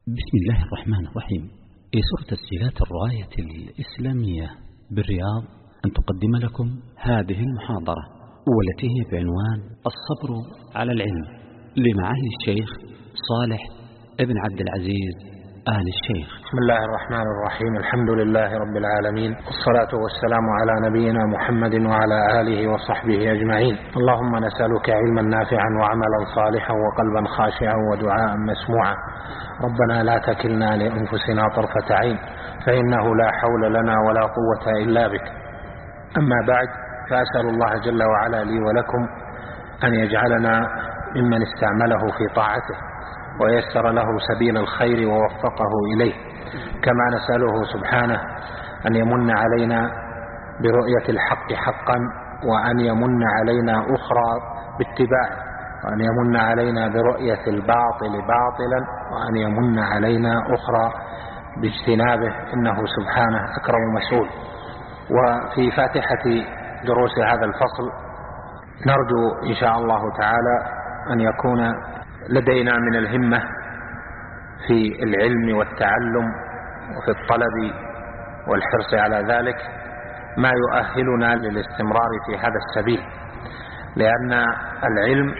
بسم الله الرحمن الرحيم. يسر تسجيلات الراية الإسلامية بالرياض أن تقدم لكم هذه المحاضرة، والتي هي بعنوان الصبر على العلم لمعالي الشيخ صالح ابن عبد العزيز آل الشيخ. بسم الله الرحمن الرحيم. الحمد لله رب العالمين، والصلاة والسلام على نبينا محمد وعلى آله وصحبه أجمعين. اللهم نسألك علما نافعا وعملا صالحا وقلبا خاشعا ودعاء مسموعا. ربنا لا تكلنا لأنفسنا طرفة عين، فإنه لا حول لنا ولا قوة إلا بك. أما بعد، فأسأل الله جل وعلا لي ولكم أن يجعلنا ممن استعمله في طاعته ويسر له سبيل الخير ووفقه إليه، كما نسأله سبحانه أن يمن علينا برؤية الحق حقا، وأن يمن علينا أخرى باتباعه، وأن يمن علينا برؤية الباطل باطلا، وأن يمن علينا أخرى باجتنابه، إنه سبحانه أكرم مسؤول. وفي فاتحة دروس هذا الفصل نرجو إن شاء الله تعالى أن يكون لدينا من الهمة في العلم والتعلم وفي الطلب والحرص على ذلك ما يؤهلنا للاستمرار في هذا السبيل، لأن العلم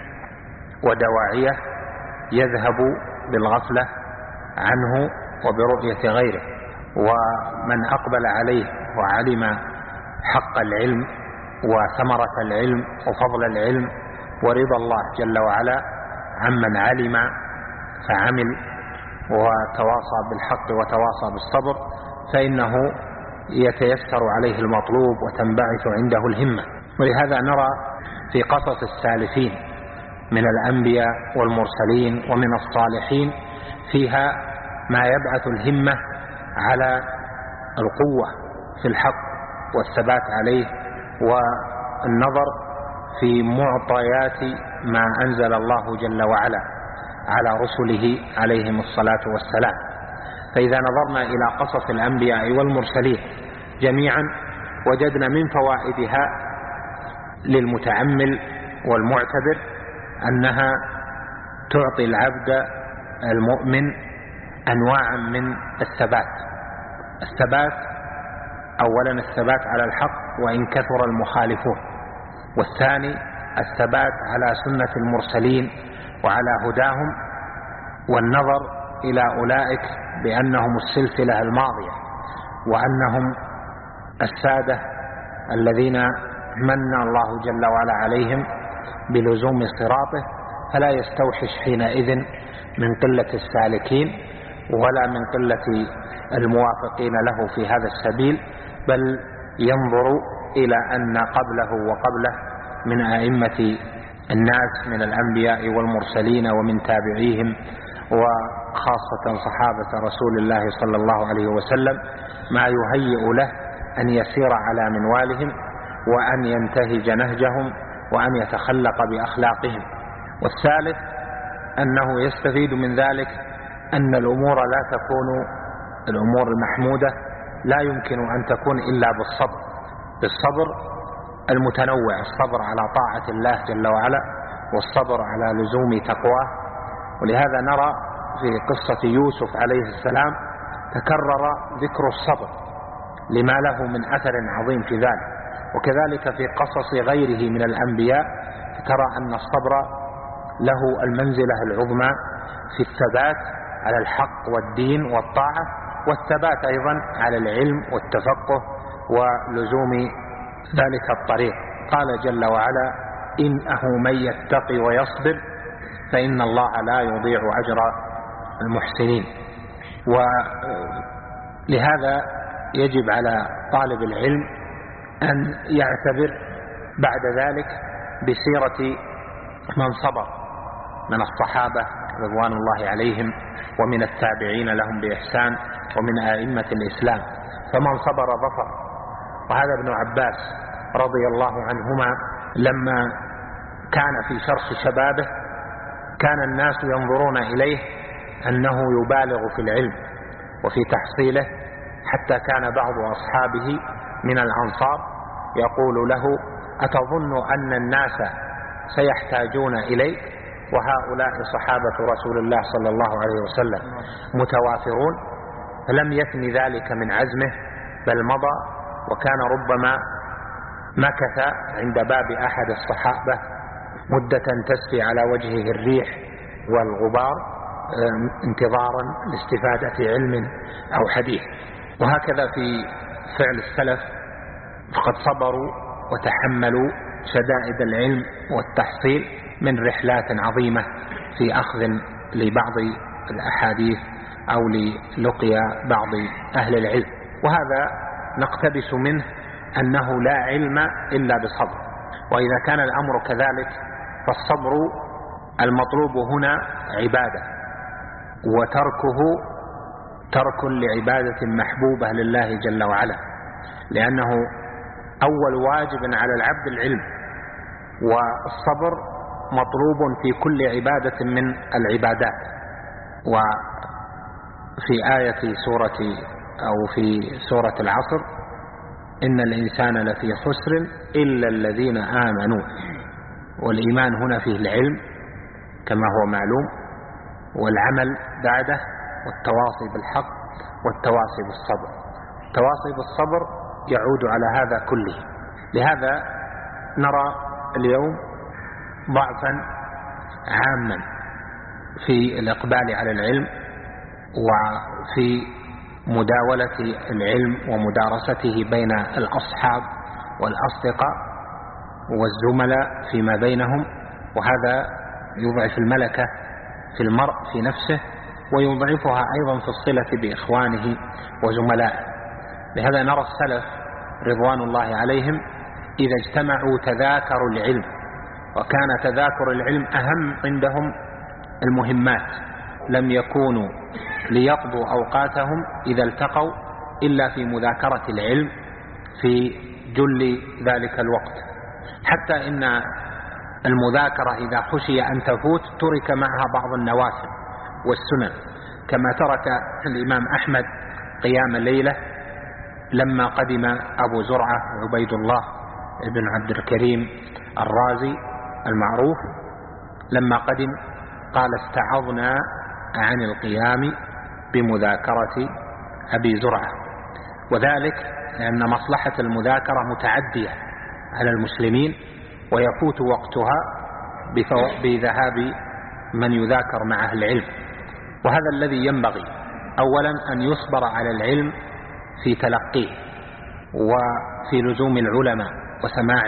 ودواعيه يذهب بالغفلة عنه وبرؤية غيره، ومن أقبل عليه وعلم حق العلم وثمرة العلم وفضل العلم ورضا الله جل وعلا عمن علم فعمل وتواصى بالحق وتواصى بالصبر، فإنه يتيسر عليه المطلوب وتنبعث عنده الهمة. ولهذا نرى في قصص السالفين من الأنبياء والمرسلين ومن الصالحين فيها ما يبعث الهمة على القوة في الحق والثبات عليه والنظر في معطيات ما أنزل الله جل وعلا على رسله عليهم الصلاة والسلام. فإذا نظرنا إلى قصص الأنبياء والمرسلين جميعا وجدنا من فوائدها للمتأمل والمعتبر أنها تعطي العبد المؤمن أنواعا من الثبات أولا الثبات على الحق وإن كثر المخالفون، والثاني الثبات على سنة المرسلين وعلى هداهم، والنظر إلى أولئك بأنهم السلسلة الماضية وأنهم السادة الذين من الله جل وعلا عليهم بلزوم صراطه، فلا يستوحش حينئذ من قلة السالكين ولا من قلة الموافقين له في هذا السبيل، بل ينظر إلى أن قبله وقبله من أئمة الناس من الأنبياء والمرسلين ومن تابعيهم وخاصة صحابة رسول الله صلى الله عليه وسلم ما يهيئ له أن يسير على منوالهم وأن ينتهج نهجهم وأن يتخلق بأخلاقهم. والثالث أنه يستفيد من ذلك أن الأمور لا تكون الأمور المحمودة لا يمكن أن تكون إلا بالصبر المتنوع، الصبر على طاعة الله جل وعلا والصبر على لزوم تقواه. ولهذا نرى في قصة يوسف عليه السلام تكرر ذكر الصبر لما له من أثر عظيم في ذلك، وكذلك في قصص غيره من الأنبياء ترى أن الصبر له المنزلة العظمى في الثبات على الحق والدين والطاعة، والثبات أيضا على العلم والتفقه ولزوم ذلك الطريق. قال جل وعلا: إنه من يتقي ويصبر فإن الله لا يضيع أجر المحسنين. ولهذا يجب على طالب العلم أن يعتبر بعد ذلك بسيرة من صبر من الصحابة رضوان الله عليهم ومن التابعين لهم بإحسان ومن أئمة الإسلام، فمن صبر ظفر. وهذا ابن عباس رضي الله عنهما لما كان في شرخ شبابه كان الناس ينظرون إليه أنه يبالغ في العلم وفي تحصيله، حتى كان بعض أصحابه من الأنصار يقول له: أتظن أن الناس سيحتاجون إليك؟ وهؤلاء صحابة رسول الله صلى الله عليه وسلم متوافرون، فلم يثن ذلك من عزمه بل مضى، وكان ربما مكث عند باب أحد الصحابة مدة تسري على وجهه الريح والغبار انتظارا لاستفادة علم أو حديث. وهكذا في فعل السلف، فقد صبروا وتحملوا شدائد العلم والتحصيل من رحلات عظيمة في أخذ لبعض الأحاديث أو للقيا بعض أهل العلم. وهذا نقتبس منه أنه لا علم إلا بصبر، وإذا كان الأمر كذلك فالصبر المطلوب هنا عبادة، وتركه ترك لعبادة محبوبة لله جل وعلا، لأنه أول واجب على العبد العلم، والصبر مطلوب في كل عبادة من العبادات. وفي آية في سورة العصر: إن الإنسان لفي خسر إلا الذين آمنوا. والإيمان هنا فيه العلم كما هو معلوم، والعمل بعده، والتواصي بالحق والتواصي بالصبر. التواصي بالصبر يعود على هذا كله. لهذا نرى اليوم ضعفا عاما في الإقبال على العلم وفي مداولة العلم ومدارسته بين الأصحاب والأصدقاء والزملاء فيما بينهم، وهذا يضعف الملكة في المرء في نفسه، ويضعفها أيضا في الصلة بإخوانه وزملائه. لهذا نرى السلف رضوان الله عليهم إذا اجتمعوا تذاكروا العلم، وكان تذاكر العلم أهم عندهم المهمات. لم يكونوا ليقضوا أوقاتهم إذا التقوا إلا في مذاكرة العلم في جل ذلك الوقت، حتى إن المذاكرة إذا خشي أن تفوت ترك معها بعض النوافل والسنن، كما ترك الإمام أحمد قيام الليلة لما قدم أبو زرعة عبيد الله بن عبد الكريم الرازي المعروف. لما قدم قال: استعظنا عن القيام بمذاكرة أبي زرعة، وذلك لأن مصلحة المذاكرة متعدية على المسلمين، ويفوت وقتها بذهاب من يذاكر مع أهل العلم. وهذا الذي ينبغي أولا أن يصبر على العلم في تلقيه وفي لزوم العلماء وسماع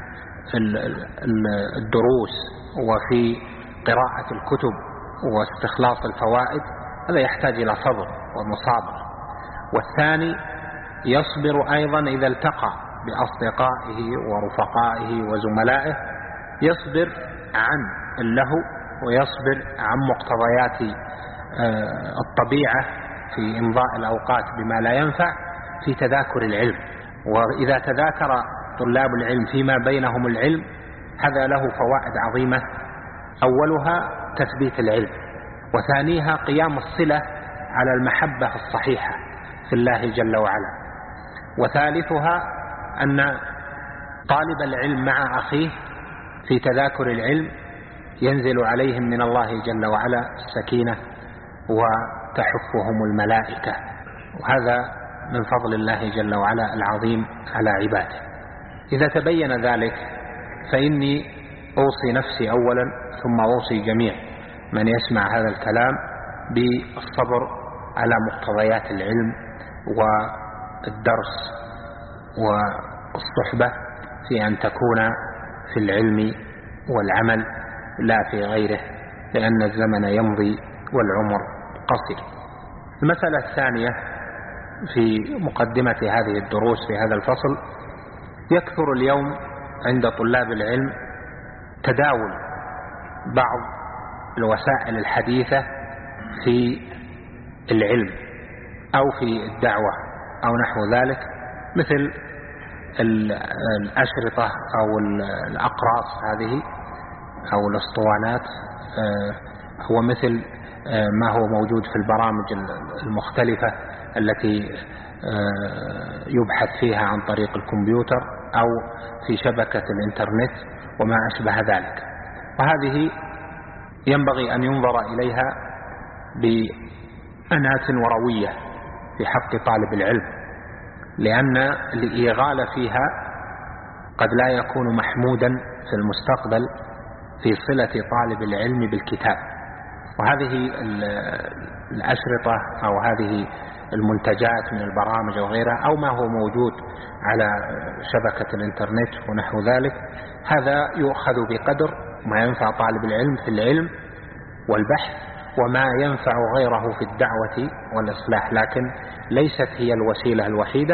الدروس وفي قراءة الكتب واستخلاص الفوائد. هذا يحتاج إلى صبر ومصابرة. والثاني يصبر أيضا إذا التقى بأصدقائه ورفقائه وزملائه، يصبر عن اللهو ويصبر عن مقتضيات الطبيعة في إمضاء الأوقات بما لا ينفع في تذاكر العلم. وإذا تذاكر طلاب العلم فيما بينهم العلم هذا له فوائد عظيمة، أولها تثبيت العلم، وثانيها قيام الصلة على المحبة الصحيحة في الله جل وعلا، وثالثها أن طالب العلم مع أخيه في تذاكر العلم ينزل عليهم من الله جل وعلا السكينة وتحفهم الملائكة، وهذا من فضل الله جل وعلا العظيم على عباده. إذا تبين ذلك فإني أوصي نفسي أولا ثم أوصي جميع من يسمع هذا الكلام بالصبر على مقتضيات العلم والدرس والصحبة في أن تكون في العلم والعمل لا في غيره، لأن الزمن يمضي والعمر قصير. المسألة الثانية في مقدمة هذه الدروس في هذا الفصل: يكثر اليوم عند طلاب العلم تداول بعض الوسائل الحديثة في العلم أو في الدعوة أو نحو ذلك، مثل الأشرطة أو الأقراص هذه أو الأسطوانات، هو مثل ما هو موجود في البرامج المختلفة التي يبحث فيها عن طريق الكمبيوتر أو في شبكة الإنترنت وما أشبه ذلك. وهذه ينبغي أن ينظر إليها بأناة وروية في حق طالب العلم، لأن الإيغال فيها قد لا يكون محمودا في المستقبل في صلة طالب العلم بالكتاب. وهذه الأشرطة أو هذه المنتجات من البرامج وغيرها أو ما هو موجود على شبكة الإنترنت ونحو ذلك، هذا يؤخذ بقدر ما ينفع طالب العلم في العلم والبحث وما ينفع غيره في الدعوة والإصلاح، لكن ليست هي الوسيلة الوحيدة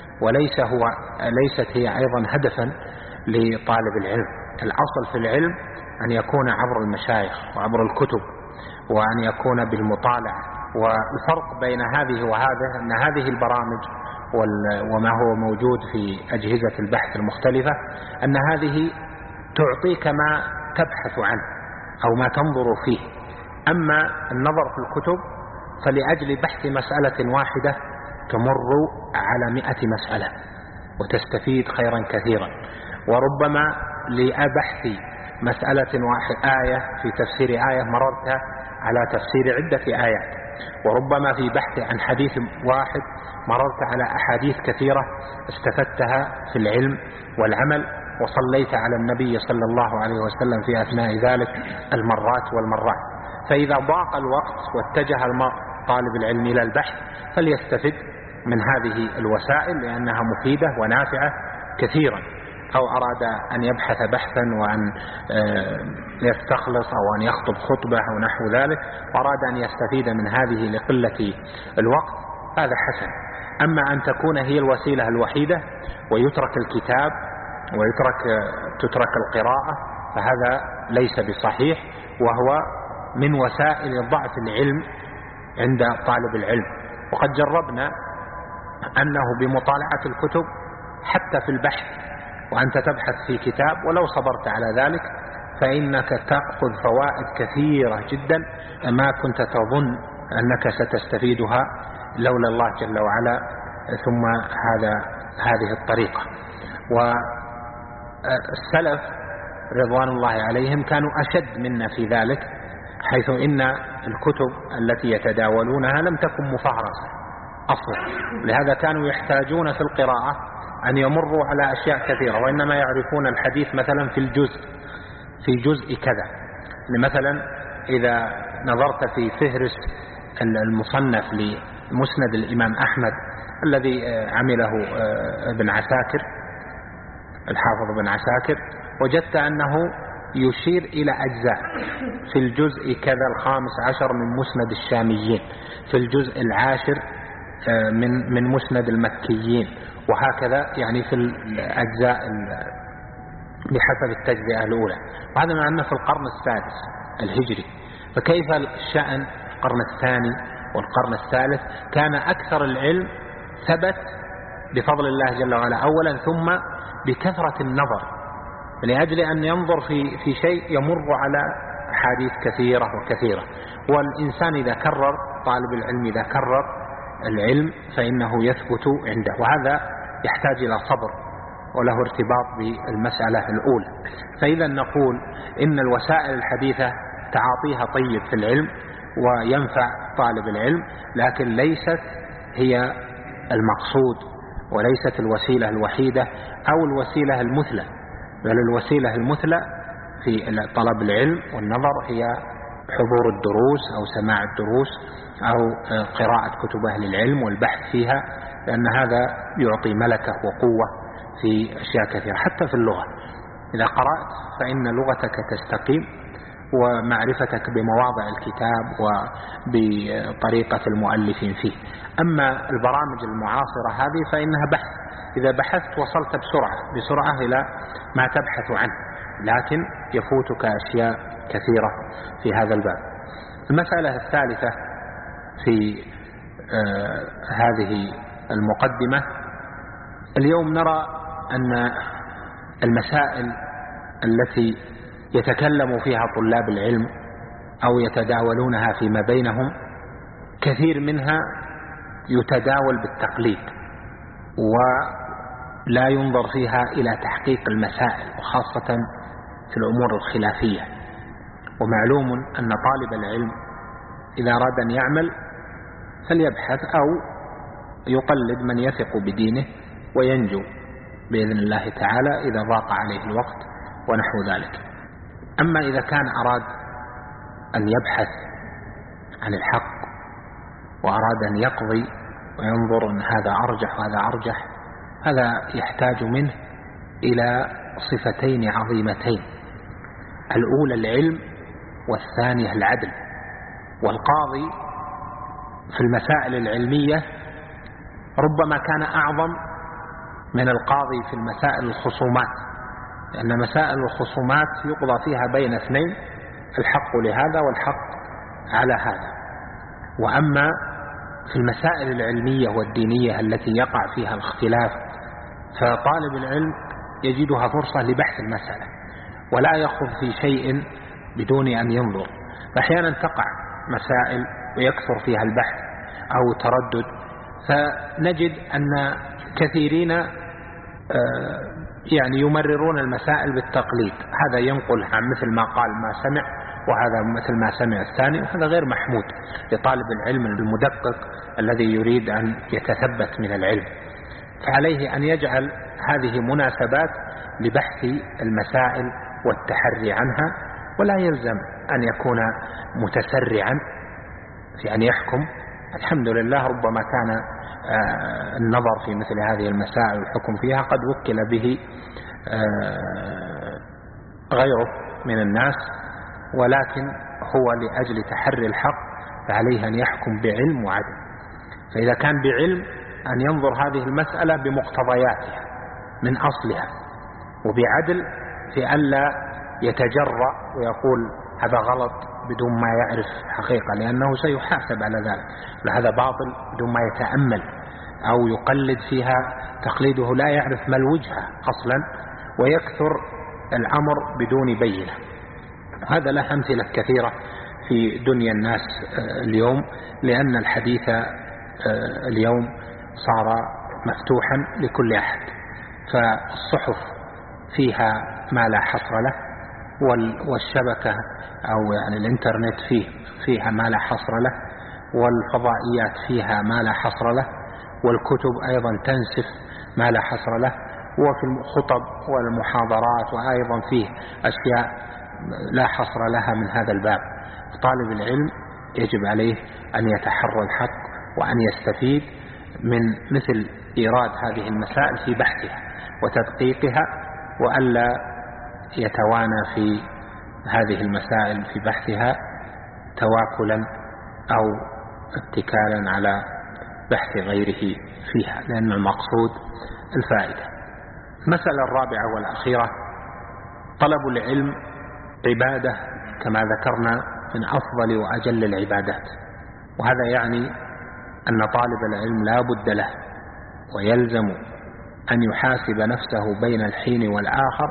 وليست هي أيضا هدفا لطالب العلم. الأصل في العلم أن يكون عبر المشايخ وعبر الكتب وأن يكون بالمطالعة. والفرق بين هذه وهذه أن هذه البرامج وما هو موجود في أجهزة البحث المختلفة أن هذه تعطيك ما تبحث عنه أو ما تنظر فيه، أما النظر في الكتب فلأجل بحث مسألة واحدة تمر على 100 مسألة وتستفيد خيرا كثيرا. وربما لبحث مسألة آية في تفسير آية مررت على تفسير عدة آيات، وربما في بحث عن حديث واحد مررت على أحاديث كثيرة استفدتها في العلم والعمل، وصليت على النبي صلى الله عليه وسلم في أثناء ذلك المرات والمرات. فإذا ضاق الوقت واتجه طالب العلم إلى البحث فليستفد من هذه الوسائل لأنها مفيدة ونافعة كثيرا، أو أراد أن يبحث بحثا وأن يستخلص أو أن يخطب خطبة أو نحو ذلك وأراد أن يستفيد من هذه لقلة الوقت، هذا حسن. أما أن تكون هي الوسيلة الوحيدة ويترك الكتاب وتترك القراءة فهذا ليس بصحيح، وهو من وسائل ضعف العلم عند طالب العلم. وقد جربنا أنه بمطالعة الكتب حتى في البحث وأنت تبحث في كتاب ولو صبرت على ذلك فإنك تأخذ فوائد كثيرة جدا ما كنت تظن أنك ستستفيدها لولا الله جل وعلا ثم هذه الطريقة. والسلف رضوان الله عليهم كانوا أشد منا في ذلك، حيث إن الكتب التي يتداولونها لم تكن مفهرسة أصلا، لهذا كانوا يحتاجون في القراءة أن يمروا على أشياء كثيرة، وإنما يعرفون الحديث مثلا في جزء كذا. مثلا إذا نظرت في فهرس المصنف لمسند الإمام أحمد الذي عمله ابن عساكر الحافظ ابن عساكر، وجدت أنه يشير إلى أجزاء في الجزء كذا 15 من مسند الشاميين، في الجزء 10 من مسند المكيين، وهكذا يعني في الأجزاء بحسب التجزئة الأولى. وهذا مع أنه في القرن السادس الهجري، فكيف الشأن القرن الثاني والقرن الثالث؟ كان أكثر العلم ثبت بفضل الله جل وعلا أولا، ثم بكثرة النظر، لأجل أن ينظر في شيء يمر على أحاديث كثيرة وكثيرة. والإنسان إذا كرر، طالب العلم إذا كرر العلم فإنه يثبت عنده، وهذا يحتاج إلى صبر وله ارتباط بالمسألة الأولى. فإذا نقول إن الوسائل الحديثة تعاطيها طيب في العلم وينفع طالب العلم، لكن ليست هي المقصود وليست الوسيلة الوحيدة أو الوسيلة المثلى، بل الوسيلة المثلى في طلب العلم والنظر هي حضور الدروس أو سماع الدروس أو قراءة كتب أهل العلم والبحث فيها، لأن هذا يعطي ملكة وقوة في أشياء كثيرة. حتى في اللغة إذا قرأت فإن لغتك تستقيم ومعرفتك بمواضع الكتاب وبطريقة المؤلفين فيه. أما البرامج المعاصرة هذه فإنها بحث، إذا بحثت وصلت بسرعة إلى ما تبحث عنه، لكن يفوتك أشياء كثيرة في هذا الباب. المسألة الثالثة في هذه المقدمة، اليوم نرى أن المسائل التي يتكلم فيها طلاب العلم أو يتداولونها فيما بينهم كثير منها يتداول بالتقليد ولا ينظر فيها إلى تحقيق المسائل، وخاصة في الأمور الخلافية. ومعلوم أن طالب العلم إذا أراد أن يعمل فليبحث أو يقلد من يثق بدينه وينجو بإذن الله تعالى إذا ضاق عليه الوقت ونحو ذلك. أما إذا كان أراد أن يبحث عن الحق وأراد أن يقضي وينظر أن هذا أرجح وهذا أرجح، هذا يحتاج منه إلى صفتين عظيمتين: الأولى العلم، والثانية العدل. والقاضي في المسائل العلمية ربما كان أعظم من القاضي في المسائل الخصومات، لأن مسائل الخصومات يقضى فيها بين اثنين، الحق لهذا والحق على هذا. وأما في المسائل العلمية والدينية التي يقع فيها الاختلاف فطالب العلم يجدها فرصة لبحث المسألة ولا يخوض في شيء بدون أن ينظر. فأحيانا تقع مسائل ويكثر فيها البحث أو تردد، فنجد أن كثيرين يعني يمررون المسائل بالتقليد، هذا ينقل عن مثل ما قال ما سمع، وهذا مثل ما سمع الثاني، وهذا غير محمود لطالب العلم المدقق الذي يريد أن يتثبت من العلم. فعليه أن يجعل هذه مناسبات لبحث المسائل والتحري عنها، ولا يلزم أن يكون متسرعا في أن يحكم. الحمد لله ربما كان النظر في مثل هذه المسائل والحكم فيها قد وكل به غيره من الناس، ولكن هو لأجل تحري الحق فعليه أن يحكم بعلم وعدل. فإذا كان بعلم أن ينظر هذه المسألة بمقتضياتها من أصلها، وبعدل في ألا يتجرأ ويقول هذا غلط بدون ما يعرف حقيقة، لأنه سيحاسب على ذلك، وهذا باطل بدون ما يتأمل، أو يقلد فيها تقليده لا يعرف ما الوجهة أصلا ويكثر الأمر بدون بينة. هذا له أمثلة كثيرة في دنيا الناس اليوم، لأن الحديث اليوم صار مفتوحا لكل أحد، فالصحف فيها ما لا حصر له، والشبكة أو يعني الإنترنت فيها ما لا حصر له، والفضائيات فيها ما لا حصر له، والكتب أيضا تنسف ما لا حصر له، وفي الخطب والمحاضرات وأيضا فيه أشياء لا حصر لها من هذا الباب. طالب العلم يجب عليه أن يتحرى الحق وأن يستفيد من مثل إيراد هذه المسائل في بحثها وتدقيقها، وألا يتوانى في هذه المسائل في بحثها تواكلا أو اتكالا على بحث غيره فيها، لأن المقصود الفائدة. المسألة الرابعة والأخيرة: طلب العلم عبادة كما ذكرنا من أفضل وأجل العبادات، وهذا يعني أن طالب العلم لا بد له ويلزم أن يحاسب نفسه بين الحين والآخر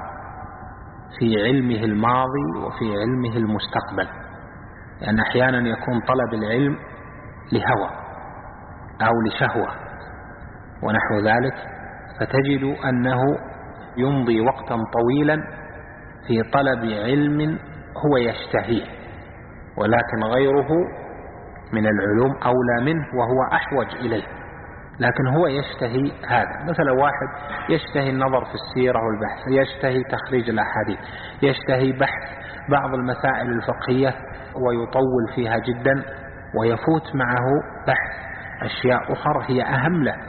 في علمه الماضي وفي علمه المستقبل، لأن أحيانا يكون طلب العلم لهوى أو لشهوة ونحو ذلك، فتجد أنه يمضي وقتا طويلا في طلب علم هو يشتهيه، ولكن غيره من العلوم أولى منه وهو أحوج إليه، لكن هو يشتهي هذا. مثلا واحد يشتهي النظر في السيرة والبحث، يشتهي تخريج الأحاديث، يشتهي بحث بعض المسائل الفقهية ويطول فيها جدا، ويفوت معه بحث أشياء أخرى هي أهم له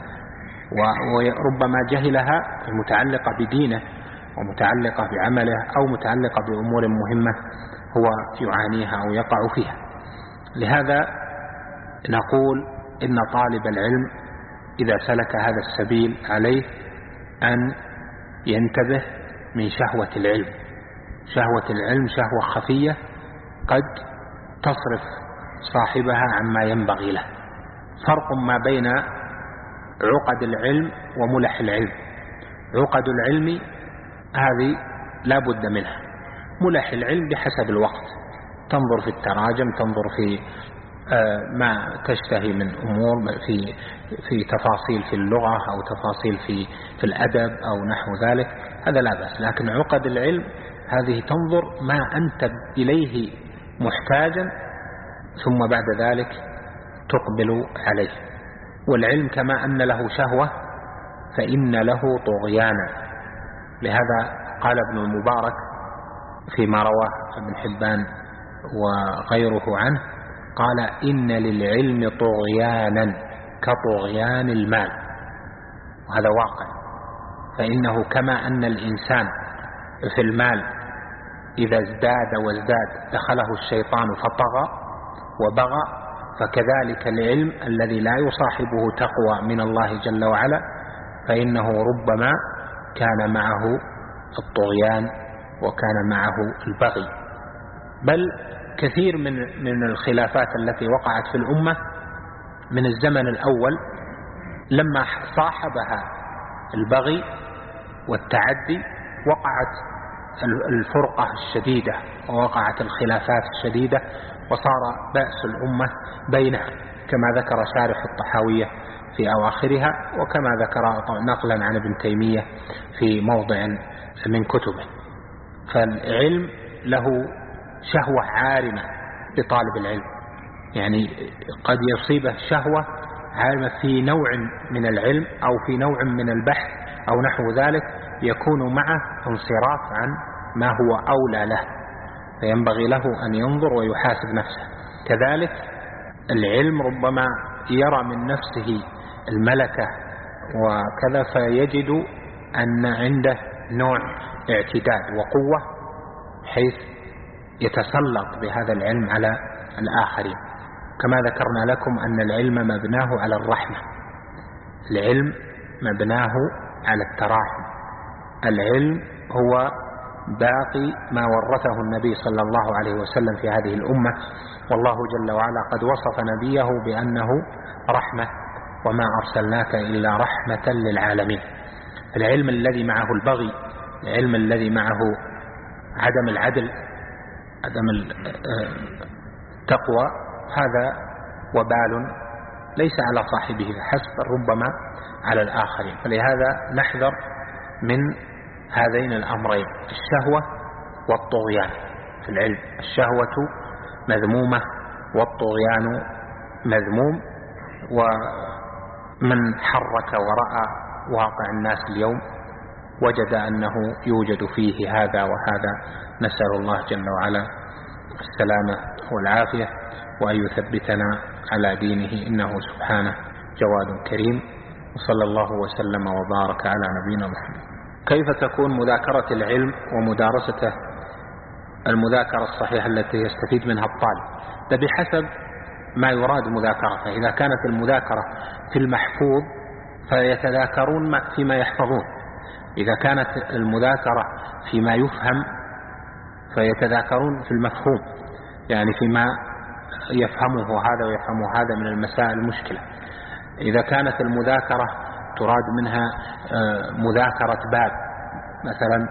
وربما جهلها المتعلقة بدينه ومتعلقة بعمله أو متعلقة بأمور مهمة هو يعانيها أو يقع فيها. لهذا نقول إن طالب العلم إذا سلك هذا السبيل عليه أن ينتبه من شهوة العلم. شهوة العلم شهوة خفية قد تصرف صاحبها عما ينبغي له. فرق ما بين عقد العلم وملح العلم. عقد العلم هذه لا بد منها، ملح العلم بحسب الوقت، تنظر في التراجم، تنظر في ما تشتهي من أمور في تفاصيل في اللغة أو تفاصيل في الأدب أو نحو ذلك، هذا لا بأس. لكن عقد العلم هذه تنظر ما أنت إليه محتاجا ثم بعد ذلك تقبل عليه. والعلم كما أن له شهوة فإن له طغيانا. لهذا قال ابن المبارك فيما رواه ابن حبان وغيره عنه، قال إن للعلم طغيانا كطغيان المال. وهذا واقع، فإنه كما أن الإنسان في المال إذا ازداد وازداد دخله الشيطان فطغى وبغى، فكذلك العلم الذي لا يصاحبه تقوى من الله جل وعلا فإنه ربما كان معه الطغيان وكان معه البغي. بل كثير من الخلافات التي وقعت في الأمة من الزمن الأول لما صاحبها البغي والتعدي وقعت الفرقة الشديدة ووقعت الخلافات الشديدة وصار بأس الأمة بينها، كما ذكر شارح الطحاوية في أواخرها، وكما ذكر نقلا عن ابن تيمية في موضع من كتبه. فالعلم له شهوة عارمة لطالب العلم، يعني قد يصيبه شهوة عارمة في نوع من العلم أو في نوع من البحث أو نحو ذلك، يكون معه انصراف عن ما هو أولى له، فينبغي له أن ينظر ويحاسب نفسه. كذلك العلم ربما يرى من نفسه الملكة وكذا، فيجد أن عنده نوع اعتداد وقوة حيث يتسلط بهذا العلم على الآخرين. كما ذكرنا لكم أن العلم مبناه على الرحمة، العلم مبناه على التراحم، العلم هو باقي ما ورثه النبي صلى الله عليه وسلم في هذه الأمة، والله جل وعلا قد وصف نبيه بأنه رحمة وما أرسلناك إلا رحمة للعالمين. العلم الذي معه البغي، العلم الذي معه عدم العدل، عدم التقوى، هذا وبال ليس على صاحبه فحسب، ربما على الآخرين. فلهذا نحذر من هذين الأمرين، الشهوة والطغيان في العلم. الشهوة مذمومة والطغيان مذموم، ومن حرك ورأى واقع الناس اليوم وجد أنه يوجد فيه هذا وهذا. نسأل الله جل وعلا السلامة والعافية، وأن يثبتنا على دينه، إنه سبحانه جواد كريم. وصلى الله وسلم وبارك على نبينا محمد. كيف تكون مذاكرة العلم ومدارسته المذاكرة الصحيحة التي يستفيد منها الطالب؟ ده بحسب ما يراد مذاكرته. إذا كانت المذاكرة في المحفوظ فيتذاكرون فيما يحفظون، إذا كانت المذاكرة فيما يفهم فيتذاكرون في المفهوم، يعني فيما يفهمه هذا ويفهمه هذا من المسائل المشكلة. إذا كانت المذاكرة تراد منها مذاكرة باب، مثلا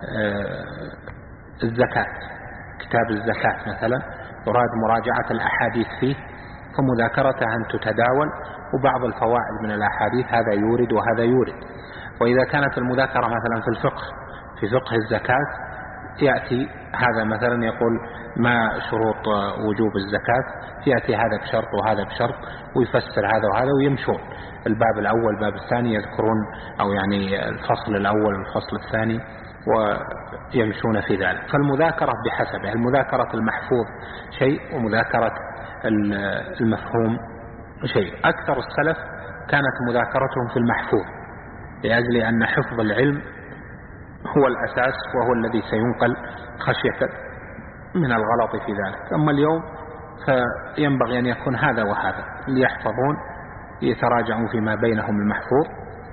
الزكاة، كتاب الزكاة مثلا يراد مراجعة الأحاديث فيه، فمذاكرتها أن تتداول، وبعض الفوائد من الأحاديث هذا يورد وهذا يورد. وإذا كانت المذاكرة مثلا في الفقه، في فقه الزكاة، يأتي هذا مثلا يقول ما شروط وجوب الزكاة، يأتي هذا بشرط وهذا بشرط، ويفسر هذا وهذا، ويمشون الباب الأول الباب الثاني، يذكرون أو يعني الفصل الأول والفصل الثاني ويمشون في ذلك. فالمذاكرة بحسبها، المذاكرة المحفوظ شيء ومذاكرة المفهوم شيء. أكثر السلف كانت مذاكرتهم في المحفوظ، لأجل أن حفظ العلم هو الأساس وهو الذي سينقل خشية من الغلط في ذلك. أما اليوم فينبغي أن يكون هذا وهذا، اللي يحفظون يتراجعون فيما بينهم المحفوظ،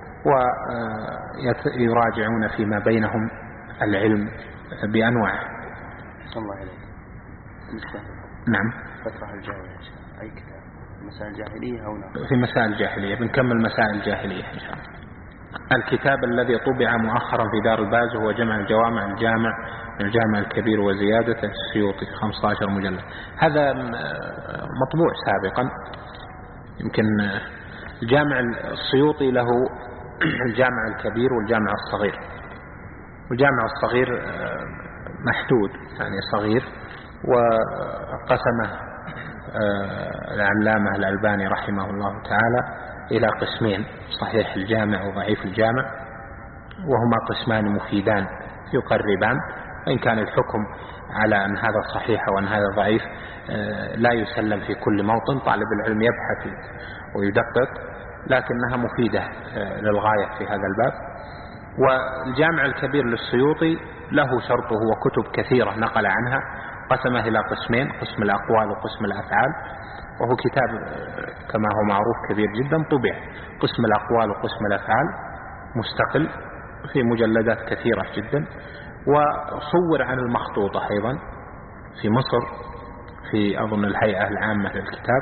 ويراجعون فيما بينهم العلم بأنواعه. الله عليك. نعم. فترة الجاهلية أي كتاب؟ مسائل جاهلية أو لا؟ في مسائل جاهلية، بنكمل مسائل جاهلية إن شاء الله. الكتاب الذي طبع مؤخرا في دار الباز هو جمع الجوامع، الجامع الكبير وزيادة السيوطي 15 مجلد. هذا مطبوع سابقا، يمكن الجامع السيوطي له الجامع الكبير والجامع الصغير. والجامع الصغير محدود، يعني صغير، وقسمه العلامة الألباني رحمه الله تعالى إلى قسمين: صحيح الجامع وضعيف الجامع، وهما قسمان مفيدان يقربان، وإن كان الحكم على أن هذا صحيح وأن هذا ضعيف لا يسلم في كل موطن، طالب العلم يبحث ويدقق، لكنها مفيدة للغاية في هذا الباب. والجامع الكبير للسيوطي له شرطه وكتب كثيرة نقل عنها، قسمه إلى قسمين: قسم الأقوال وقسم الأفعال، وهو كتاب كما هو معروف كبير جدا، طبع قسم الأقوال وقسم الأفعال مستقل في مجلدات كثيرة جدا. وصور عن المخطوطة أيضا في مصر في أظن الهيئة العامة للكتاب،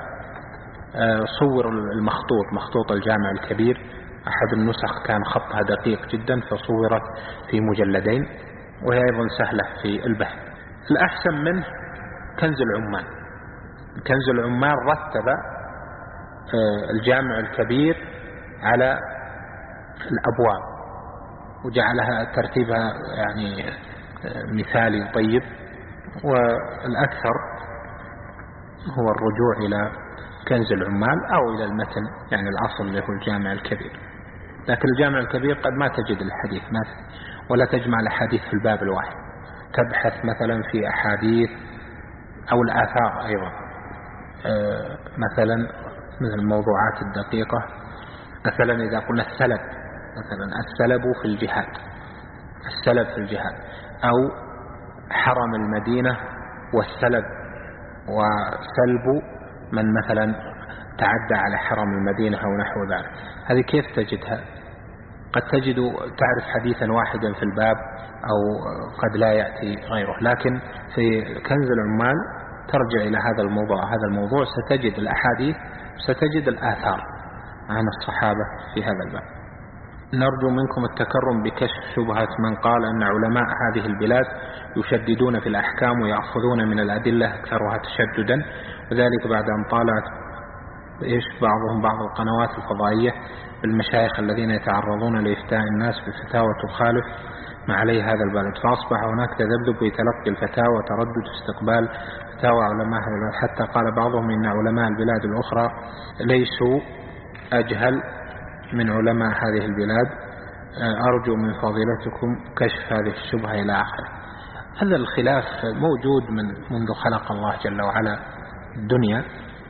صور المخطوط، مخطوط الجامع الكبير، أحد النسخ كان خطها دقيق جدا فصورت في مجلدين، وهي أيضا سهلة في البحث. الأحسن منه كنز العمال. كنز العمال رتب الجامع الكبير على الأبواب وجعلها ترتيبها يعني مثالي طيب، والأكثر هو الرجوع إلى كنز العمال أو إلى المتن، يعني الأصل اللي هو الجامع الكبير. لكن الجامع الكبير قد ما تجد الحديث ولا تجمع الأحاديث في الباب الواحد، تبحث مثلا في أحاديث أو الآثار أيضا، مثلا من الموضوعات الدقيقة، مثلا إذا قلنا السلب، مثلا السلب في الجهاد، السلب في الجهاد، أو حرم المدينة والسلب وسلب من مثلا تعدى على حرم المدينة أو نحو ذلك. هذه كيف تجدها؟ قد تجد تعرف حديثا واحدا في الباب أو قد لا يأتي غيره، لكن في كنز العمال ترجع إلى هذا الموضوع ستجد الأحاديث، ستجد الآثار عن الصحابة في هذا الباب. نرجو منكم التكرم بكشف شبهة من قال أن علماء هذه البلاد يشددون في الأحكام ويأخذون من الأدلة أكثرها تشددا، وذلك بعد أن طالعت بعضهم بعض القنوات الفضائية بالمشايخ الذين يتعرضون لإفتاء الناس بفتاوى تخالف ما عليه هذا البلد، فأصبح هناك تذبذب في تلقي الفتاوى وتردد في استقبال فتاوى علماء هذا البلد، حتى قال بعضهم إن علماء البلاد الأخرى ليسوا أجهل من علماء هذه البلاد. أرجو من فضيلتكم كشف هذه الشبهة إلى آخره. هذا الخلاف موجود منذ خلق الله جل وعلا الدنيا،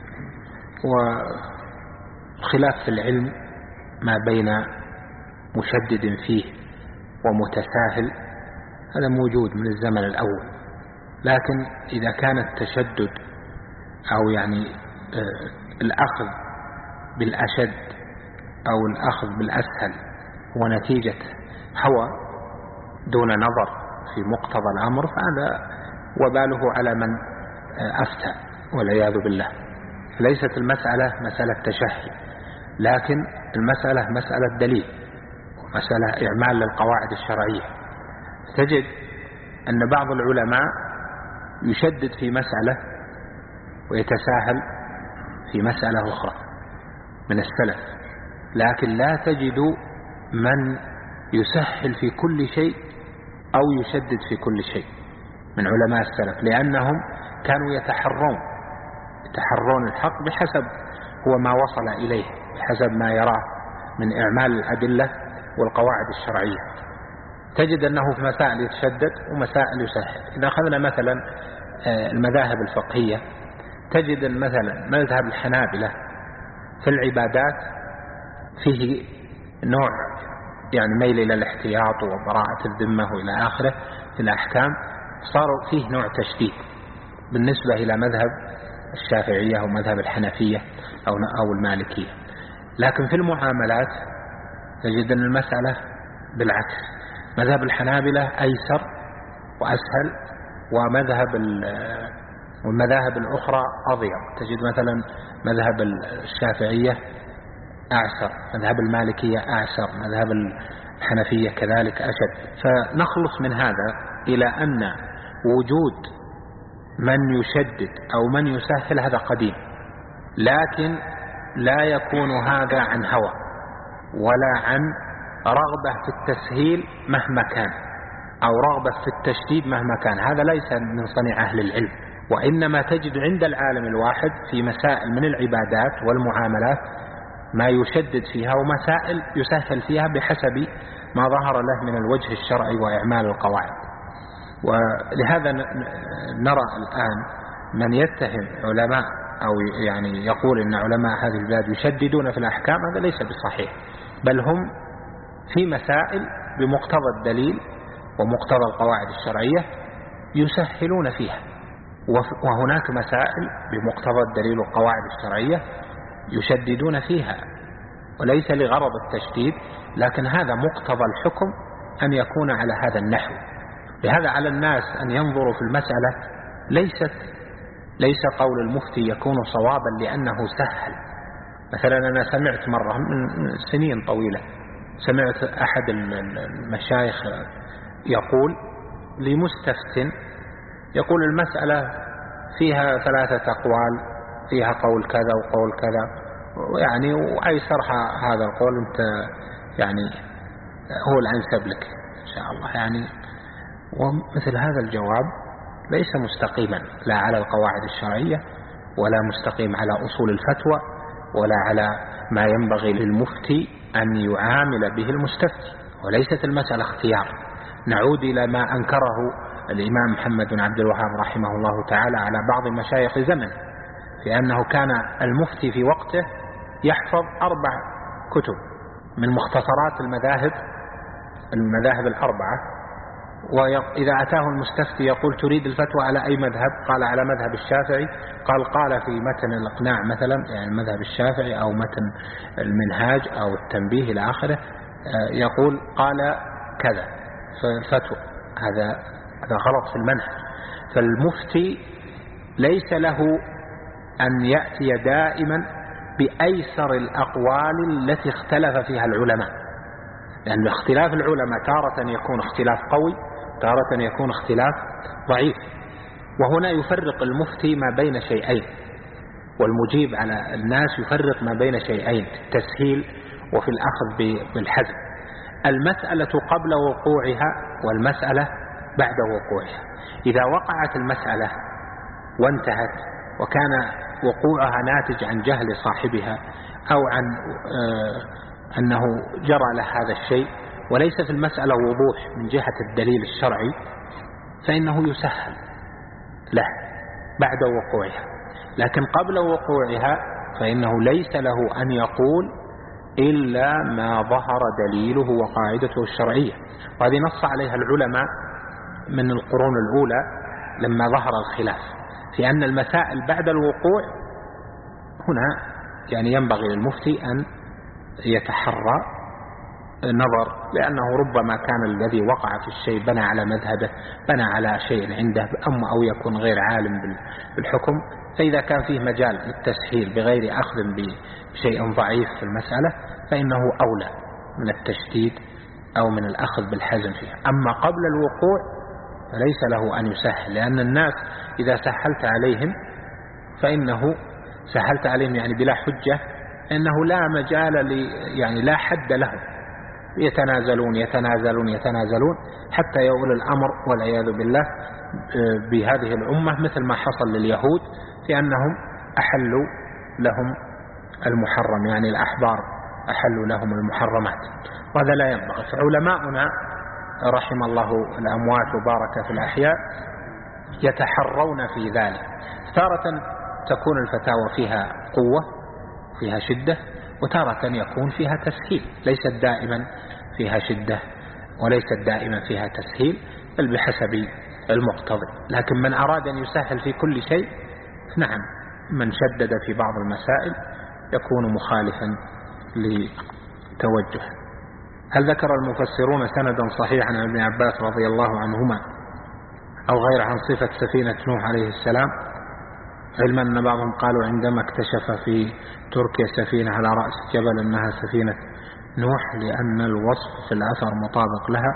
وخلاف في العلم ما بين مشدد فيه ومتساهل هذا موجود من الزمن الأول، لكن إذا كان التشدد أو يعني الأخذ بالأشد أو الأخذ بالأسهل هو نتيجة هوى دون نظر في مقتضى الأمر، فهذا وباله على من أفتى والعياذ بالله. ليست المسألة مسألة تشهي، لكن المسألة مسألة دليل ومسألة إعمال للقواعد الشرعية. تجد أن بعض العلماء يشدد في مسألة ويتساهل في مسألة أخرى من السلف، لكن لا تجد من يسهل في كل شيء أو يشدد في كل شيء من علماء السلف، لأنهم كانوا يتحرون الحق بحسب هو ما وصل إليه، بحسب ما يراه من إعمال الأدلة والقواعد الشرعية. تجد أنه في مسائل يتشدد ومسائل يسهل. إذا أخذنا مثلا المذاهب الفقهية، تجد مثلا مذهب الحنابلة في العبادات فيه نوع يعني ميل إلى الاحتياط وبراءة الذمة وإلى آخره. في الأحكام صاروا فيه نوع تشديد بالنسبة إلى مذهب الشافعية أو مذهب الحنفية أو المالكية. لكن في المعاملات تجد أن المسألة بالعكس، مذهب الحنابلة أيسر وأسهل، والمذاهب الأخرى أضيق. تجد مثلا مذهب الشافعية أعسر، مذهب المالكية أعسر، مذهب الحنفية كذلك أشد. فنخلص من هذا إلى أن وجود من يشدد أو من يسهل هذا قديم، لكن لا يكون هذا عن هوى ولا عن رغبة في التسهيل مهما كان أو رغبة في التشديد مهما كان. هذا ليس من صنيع أهل العلم، وإنما تجد عند العالم الواحد في مسائل من العبادات والمعاملات ما يشدد فيها ومسائل يسهل فيها بحسب ما ظهر له من الوجه الشرعي وإعمال القواعد. ولهذا نرى الآن من يتهم علماء أو يعني يقول إن علماء هذه البلاد يشددون في الأحكام، هذا ليس بصحيح، بل هم في مسائل بمقتضى الدليل ومقتضى القواعد الشرعية يسهلون فيها، وهناك مسائل بمقتضى الدليل والقواعد الشرعية يشددون فيها، وليس لغرض التشديد، لكن هذا مقتضى الحكم أن يكون على هذا النحو. لهذا على الناس أن ينظروا في المسألة، ليس قول المفتي يكون صوابا لأنه سهل. مثلا أنا سمعت مرة من سنين طويلة، سمعت أحد المشايخ يقول لمستفتٍ، يقول المسألة فيها 3 أقوال، فيها قول كذا وقول كذا، يعني وأيسرها هذا القول أنت يعني هو الأنسب لك إن شاء الله يعني. ومثل هذا الجواب ليس مستقيما لا على القواعد الشرعية ولا مستقيم على أصول الفتوى ولا على ما ينبغي للمفتي أن يعامل به المستفتي. وليست المسألة اختيار. نعود إلى ما أنكره الإمام محمد بن عبد الوهاب رحمه الله تعالى على بعض مشايخ زمن، في أنه كان المفتي في وقته يحفظ 4 كتب من مختصرات المذاهب ال4، وإذا أتاه المستفتي يقول تريد الفتوى على أي مذهب؟ قال على مذهب الشافعي. قال في متن الإقناع مثلا يعني المذهب الشافعي، أو متن المنهاج أو التنبيه إلى آخره، يقول قال كذا فالفتوى. هذا غلط في المنهج. فالمفتي ليس له أن يأتي دائما بأيسر الأقوال التي اختلف فيها العلماء، لأن اختلاف العلماء تارة يكون اختلاف قوي، تارة يكون اختلاف ضعيف. وهنا يفرق المفتي ما بين شيئين، والمجيب على الناس يفرق ما بين شيئين في التسهيل وفي الأخذ بالحزم. المسألة قبل وقوعها والمسألة بعد وقوعها. إذا وقعت المسألة وانتهت وكان وقوعها ناتج عن جهل صاحبها أو عن أنه جرى له هذا الشيء وليس في المسألة وضوح من جهة الدليل الشرعي، فإنه يسهل له بعد وقوعها. لكن قبل وقوعها فإنه ليس له أن يقول إلا ما ظهر دليله وقاعدته الشرعية. وهذه نص عليها العلماء من القرون الأولى لما ظهر الخلاف في أن المسائل بعد الوقوع هنا يعني ينبغي للمفتي أن يتحرى النظر، لأنه ربما كان الذي وقع في الشيء بنى على مذهبه، بنى على شيء عنده أو يكون غير عالم بالحكم. فإذا كان فيه مجال للتسهيل بغير أخذ بشيء ضعيف في المسألة فإنه أولى من التشديد أو من الأخذ بالحزم فيها. أما قبل الوقوع فليس له أن يسهل، لأن الناس إذا سهلت عليهم فإنه سهلت عليهم يعني بلا حجة، إنه لا مجال يعني لا حد لهم، يتنازلون يتنازلون يتنازلون حتى يؤول الأمر والعياذ بالله بهذه الأمة مثل ما حصل لليهود في أنهم أحلوا لهم المحرم، يعني الأحبار أحلوا لهم المحرمات، وهذا لا ينبغي. فعلماؤنا رحم الله الأموات وبارك في الأحياء يتحرون في ذلك. تارة تكون الفتاوى فيها قوة فيها شدة، وتارة يكون فيها تسهيل، ليست دائما فيها شدة وليست دائما فيها تسهيل، بل بحسب المقتضي. لكن من أراد أن يسهل في كل شيء نعم، من شدد في بعض المسائل يكون مخالفا لتوجه. هل ذكر المفسرون سندا صحيحا عن ابن عباس رضي الله عنهما أو غير عن صفة سفينة نوح عليه السلام؟ علما أن بعضهم قالوا عندما اكتشف في تركيا سفينة على رأس جبل أنها سفينة نوح لأن الوصف في الأثر مطابق لها.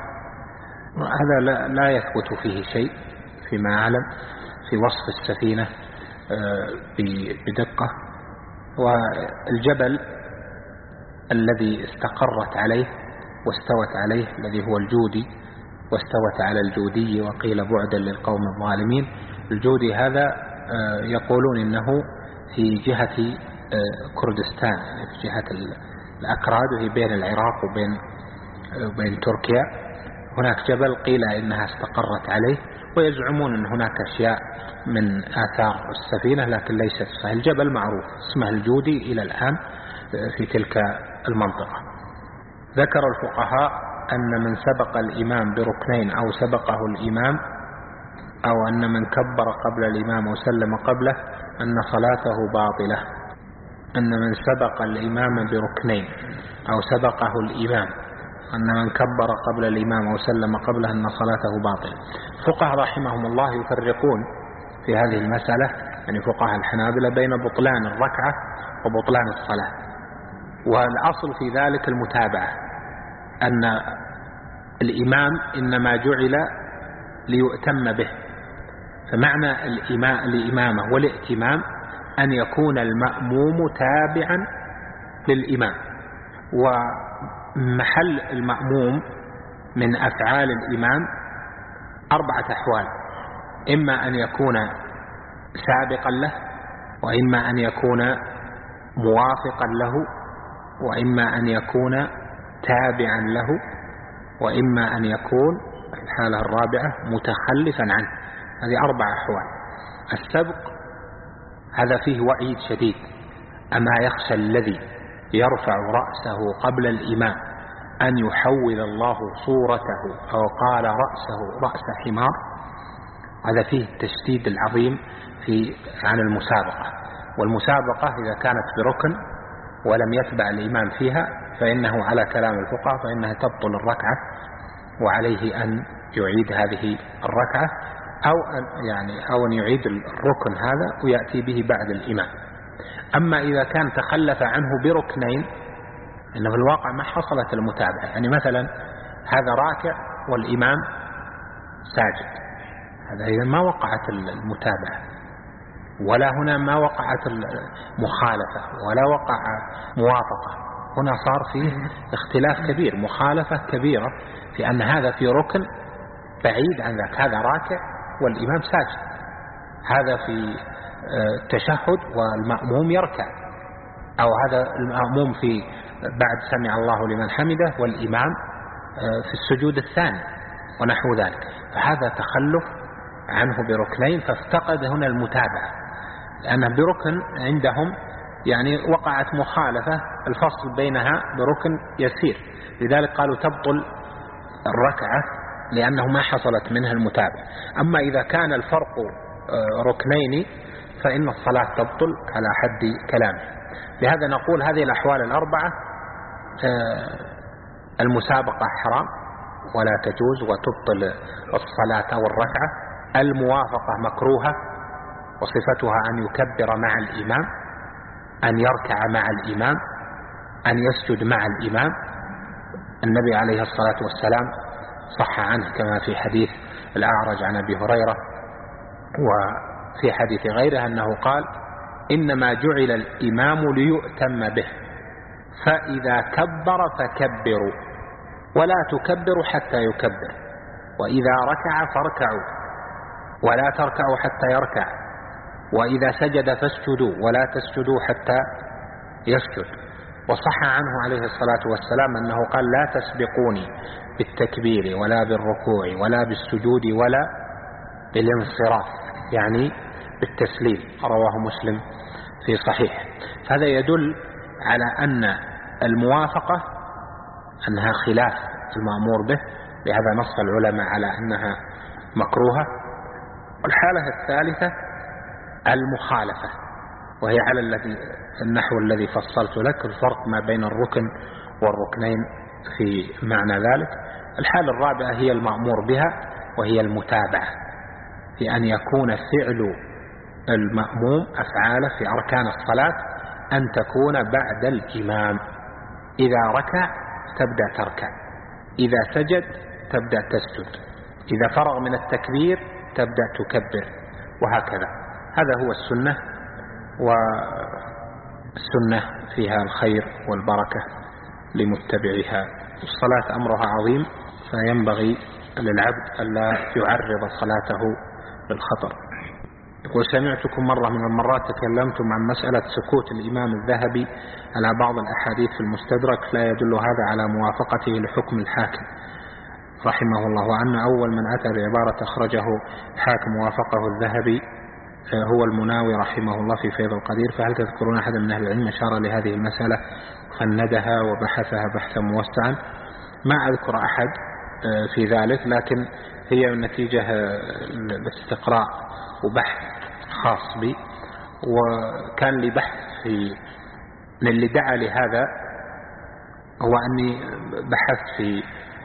هذا لا يثبت فيه شيء فيما أعلم في وصف السفينة بدقة. والجبل الذي استقرت عليه واستوت عليه الذي هو الجودي، واستوت على الجودي وقيل بعدا للقوم الظالمين، الجودي هذا يقولون إنه في جهة كردستان، يعني في جهة الأكراد، وهي بين العراق وبين تركيا. هناك جبل قيل إنها استقرت عليه، ويزعمون أن هناك أشياء من آثار السفينة لكن ليست صحيح. الجبل معروف اسمه الجودي إلى الآن في تلك المنطقة. ذكر الفقهاء أن من سبق الإمام بركنين أو سبقه الإمام، أو أن من كبر قبل الإمام وسلم قبله أن صلاته باطلة. أن من سبق الإمام بركنين أو سبقه الإمام أن من كبر قبل الإمام وسلم قبله أن صلاته باطلة. الفقهاء رحمهم الله يفرقون في هذه المسألة، يعني فقهاء الحنابلة، بين بطلان الركعة وبطلان الصلاة. والأصل في ذلك المتابعة، أن الإمام إنما جعل ليؤتم به، فمعنى الإمامة والائتمام أن يكون المأموم تابعا للإمام. ومحل المأموم من أفعال الإمام 4 أحوال: إما أن يكون سابقا له، وإما أن يكون موافقا له، وإما أن يكون تابعا له، وإما أن يكون الحالة الرابعة متخلفا عنه. هذه 4 أحوال. السبق هذا فيه وعيد شديد: أما يخشى الذي يرفع رأسه قبل الإمام أن يحول الله صورته، أو قال رأسه رأس حمار. هذا فيه التشديد العظيم عن المسابقة. والمسابقة إذا كانت بركن ولم يتبع الإمام فيها فإنه على كلام الفقهاء فإنها تبطل الركعة، وعليه أن يعيد هذه الركعة، أو أن يعيد الركن هذا ويأتي به بعد الإمام. أما إذا كان تخلف عنه بركنين، إنه في الواقع ما حصلت المتابعة. يعني مثلا هذا راكع والإمام ساجد، هذا إذا ما وقعت المتابعة، ولا هنا ما وقعت المخالفة، ولا وقع موافقة. هنا صار فيه اختلاف كبير، مخالفة كبيرة، في أن هذا في ركن بعيد عن ذاك، هذا راكع والإمام ساجد، هذا في التشهد والمأموم يركع، أو هذا المأموم في بعد سمع الله لمن حمده والإمام في السجود الثاني ونحو ذلك. فهذا تخلف عنه بركنين، فافتقد هنا المتابعة، لأنه بركن عندهم يعني وقعت مخالفة، الفصل بينها بركن يسير، لذلك قالوا تبطل الركعة لأنه ما حصلت منها المتابعة. أما إذا كان الفرق ركنين فإن الصلاة تبطل على حد كلامه. لهذا نقول هذه الأحوال 4 المسابقة حرام ولا تجوز وتبطل الصلاة أو الركعة. الموافقة مكروهة، وصفتها أن يكبر مع الإمام، أن يركع مع الإمام، أن يسجد مع الإمام. النبي عليه الصلاة والسلام صح عنه كما في حديث الأعرج عن أبي هريرة وفي حديث غيره أنه قال: إنما جعل الإمام ليؤتم به، فإذا كبر فكبروا ولا تكبروا حتى يكبر، وإذا ركع فاركعوا ولا تركعوا حتى يركع، وإذا سجد فاسجدوا ولا تسجدوا حتى يسجد. وصح عنه عليه الصلاة والسلام أنه قال: لا تسبقوني بالتكبير ولا بالركوع ولا بالسجود ولا بالانصراف، يعني بالتسليم. رواه مسلم في صحيح. هذا يدل على أن الموافقة أنها خلاف المأمور به، لهذا نص العلماء على أنها مكروهة. والحالة الثالثة المخالفة، وهي على النحو الذي فصلت لك، الفرق ما بين الركن والركنين في معنى ذلك. الحالة الرابعة هي المأمور بها، وهي المتابعة، في أن يكون فعل المأموم أفعاله في أركان الصلاة أن تكون بعد الإمام. إذا ركع تبدأ تركع، إذا سجد تبدأ تسجد، إذا فرغ من التكبير تبدأ تكبر، وهكذا. هذا هو السنة، والسنة فيها الخير والبركة لمتبعها. الصلاة أمرها عظيم، فينبغي للعبد ألا يعرض صلاته للخطر. يقول سمعتكم مرة من المرات تكلمتم عن مسألة سكوت الإمام الذهبي على بعض الأحاديث في المستدرك لا يدل هذا على موافقته لحكم الحاكم رحمه الله، وأن أول من أتى بعبارة أخرجه الحاكم وافقه الذهبي هو المناوي رحمه الله في فيض القدير. فهل تذكرون أحد من أهل العلم أشار لهذه المسألة فندها وبحثها بحثا موسعا؟ ما أذكر أحد في ذلك، لكن هي نتيجة الاستقراء وبحث خاص بي، وكان لي بحث من اللي دعا لهذا هو أني بحثت في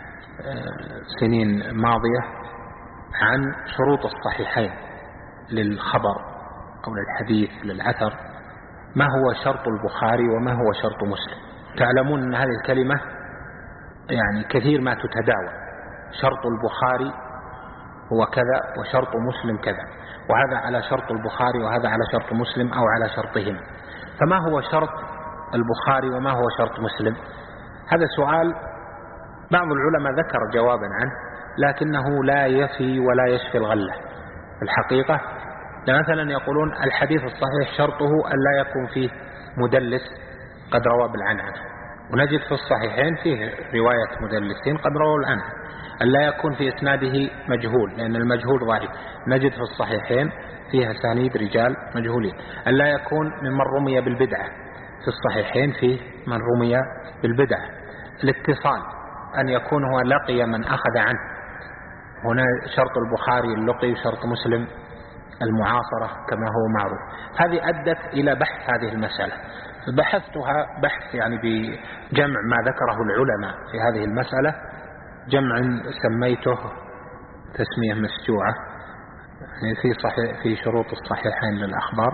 سنين ماضية عن شروط الصحيحين للخبر أو للحديث للأثر، ما هو شرط البخاري وما هو شرط مسلم. تعلمون أن هذه الكلمة يعني كثير ما تتداول، شرط البخاري هو كذا وشرط مسلم كذا، وهذا على شرط البخاري وهذا على شرط مسلم أو على شرطهما. فما هو شرط البخاري وما هو شرط مسلم؟ هذا سؤال بعض العلماء ذكر جوابا عنه، لكنه لا يفي ولا يشفي الغلة. الحقيقة مثلا يقولون الحديث الصحيح شرطه أن لا يكون فيه مدلس قد روى بالعنعنة، ونجد في الصحيحين فيه رواية مدلسين قد رووا العنعنة. أن لا يكون في إسناده مجهول لأن المجهول ضعيف، نجد في الصحيحين فيها أسانيد رجال مجهولين. أن لا يكون ممن رمي بالبدعة، في الصحيحين فيه من رمي بالبدعة. الاتصال أن يكون هو لقي من أخذ عنه، هنا شرط البخاري اللقي وشرط مسلم المعاصرة كما هو معروف. هذه أدت إلى بحث هذه المسألة، بحثتها بحث يعني بجمع ما ذكره العلماء في هذه المسألة، جمع سميته تسمية مسجوعة، يعني في شروط الصحيحين للأخبار،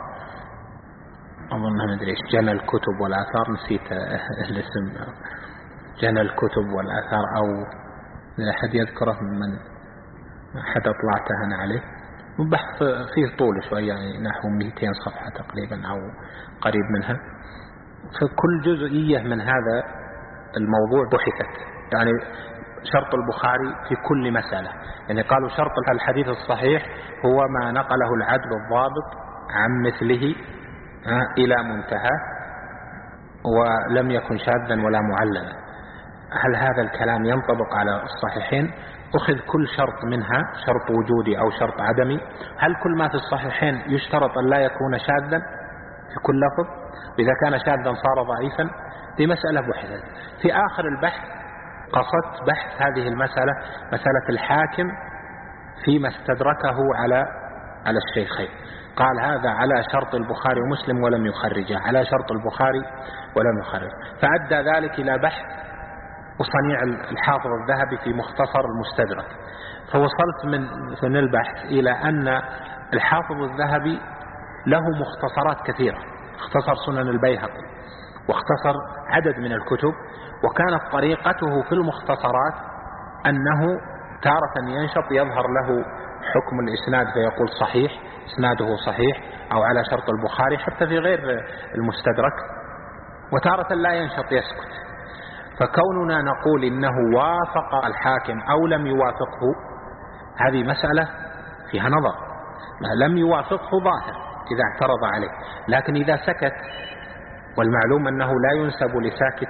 أظنها مدري إيش، جنى الكتب والآثار، نسيت الاسم، جنى الكتب والآثار، أو أحد يذكره من أحد أطلعته أنا عليه. بحث فيه طول شوية، يعني نحو 200 صفحة تقريبا أو قريب منها. فكل جزئية من هذا الموضوع بحثت، يعني شرط البخاري في كل مسألة، يعني قالوا شرط الحديث الصحيح هو ما نقله العدل الضابط عن مثله إلى منتهى ولم يكن شاذا ولا معللا. هل هذا الكلام ينطبق على الصحيحين؟ أخذ كل شرط منها، شرط وجودي أو شرط عدمي. هل كل ما في الصحيحين يشترط أن لا يكون شاذا في كل لفظ؟ إذا كان شاذا صار ضعيفا؟ دي مسألة بحثت. في آخر البحث قصدت بحث هذه المسألة، مسألة الحاكم فيما استدركه على الشيخين، قال هذا على شرط البخاري ومسلم ولم يخرجه، على شرط البخاري ولم يخرج. فأدى ذلك إلى بحث وصنيع الحافظ الذهبي في مختصر المستدرك. فوصلت من البحث إلى أن الحافظ الذهبي له مختصرات كثيرة، اختصر سنن البيهقي واختصر عدد من الكتب، وكانت طريقته في المختصرات أنه تارة ينشط يظهر له حكم الإسناد فيقول صحيح، إسناده صحيح أو على شرط البخاري حتى في غير المستدرك، وتارة لا ينشط يسكت. فكوننا نقول إنه وافق الحاكم أو لم يوافقه هذه مسألة فيها نظر، ما لم يوافقه ظاهر إذا اعترض عليه، لكن إذا سكت، والمعلوم أنه لا ينسب لساكت